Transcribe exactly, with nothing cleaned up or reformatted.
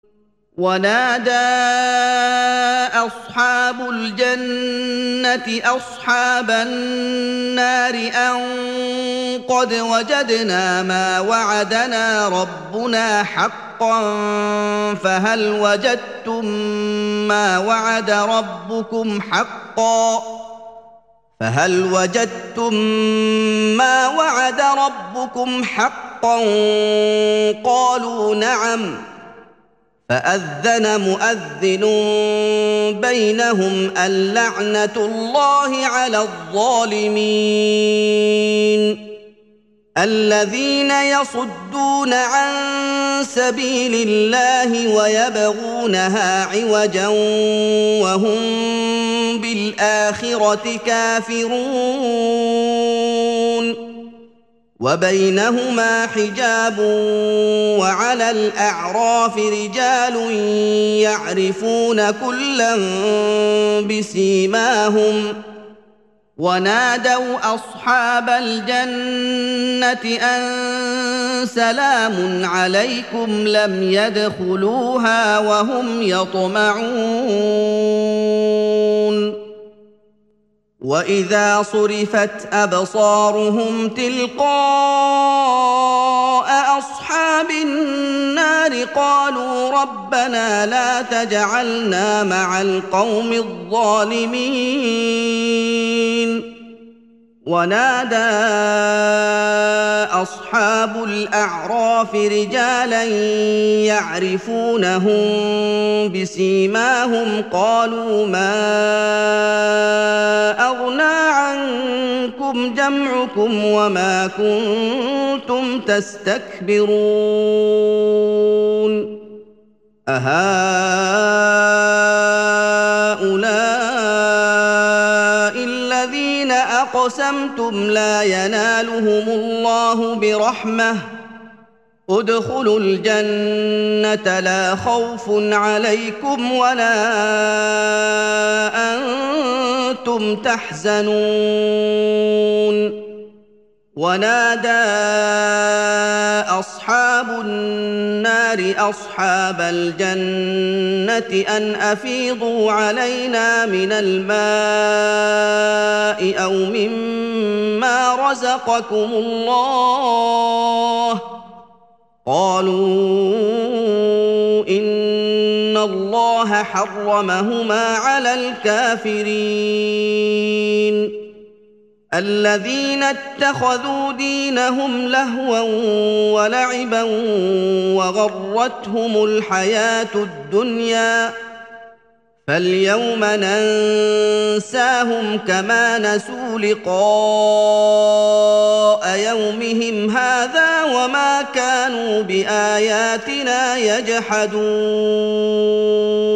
ونادى أصحاب الجنة أصحاب النار أن قد وجدنا ما وعدنا ربنا حقا فهل وجدتم ما وعد ربكم حقا فهل وجدتم ما وعد ربكم حقا قالوا نعم فأذن مؤذن بينهم اللعنة الله على الظالمين الذين يصدون عن سبيل الله ويبغونها عوجا وهم بالآخرة كافرون وبينهما حجاب وعلى الأعراف رجال يعرفون كلا بسيماهم ونادوا أصحاب الجنة أن سلام عليكم لم يدخلوها وهم يطمعون وإذا صرفت أبصارهم تلقاء أصحاب النار قالوا ربنا لا تجعلنا مع القوم الظالمين ونادى أصحاب الأعراف رجالا يعرفونهم بسيماهم قالوا ما أغنى عنكم جمعكم وما كنتم تستكبرون أهؤلاء الذين أقسمتم لا ينالهم الله برحمة ادخلوا الجنة لا خوف عليكم ولا أنتم تحزنون ونادى أصحاب النار أصحاب الجنة أن أفيضوا علينا من الماء أو مما رزقكم الله قالوا إن الله حرمهما على الكافرين الذين اتخذوا دينهم لهوا ولعبا وغرتهم الحياة الدنيا فاليوم ننساهم كما نسوا لقاء يومهم هذا وما كانوا بآياتنا يجحدون